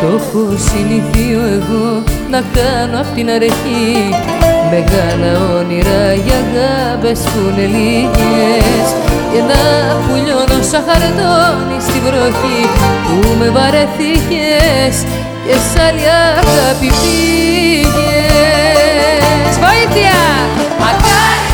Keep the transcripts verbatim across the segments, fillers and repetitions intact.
Το έχω συνηθείο εγώ να κάνω απ' την αρχή μεγάλα όνειρα για αγάπες που είναι λίγες και να πουλιώνω σαν χαρτόνι στη βροχή που με βαρεθήκες και σ' άλλη αγάπη πήγες. Βοήθεια! Μακάρι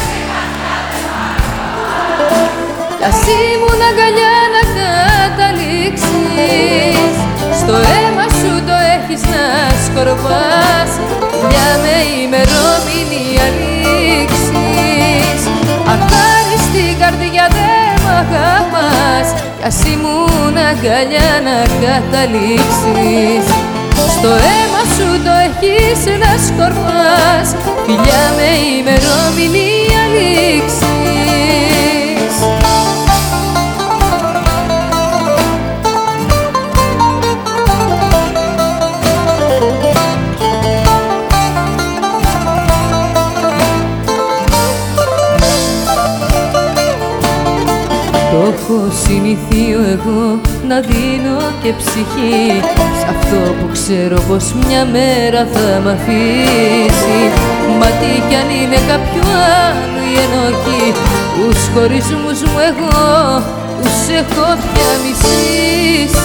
κι ας ήμουν αγκαλιά να καταλήξεις, στο αίμα σου το έχεις να σκορπάς, μια με ημερομηνία λήξης. Αχάριστη καρδιά δεν μ' αγαπάς, κι ας ήμουν αγκαλιά να καταλήξεις, στο αίμα σου το έχεις να σκορπάς, φιλιά με ημερομηνία λήξης. Το έχω συνηθείο εγώ να δίνω και ψυχή σ' αυτό που ξέρω πως μια μέρα θα μ' αφήσει. Μα τι κι αν είναι κάποιο άλλο η ενοχή, τους χωρισμούς μου εγώ τους έχω πια μισήσει.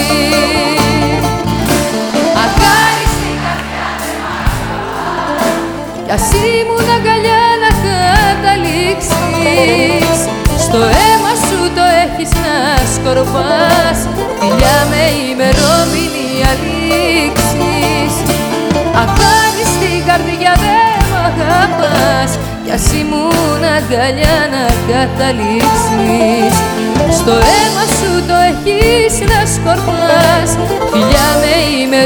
Αχάριστη καρδιά δεν μ' αγαπάς, κι ας ήμουν αγκαλιά να καταλήξεις, στο αίμα σου το έχεις να σκορπάς, φιλιά με ημερομηνία λήξης. Αχάριστη καρδιά δεν μ' αγαπάς, κι ας ήμουν αγκαλιά να καταλήξεις, στο αίμα σου το έχεις να σκορπάς, φιλιά με ημερομηνία